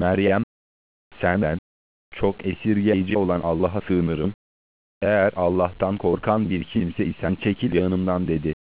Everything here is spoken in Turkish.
Meryem, senden, çok esirgeyici olan Allah'a sığınırım. Eğer Allah'tan korkan bir kimse isen çekil yanımdan dedi.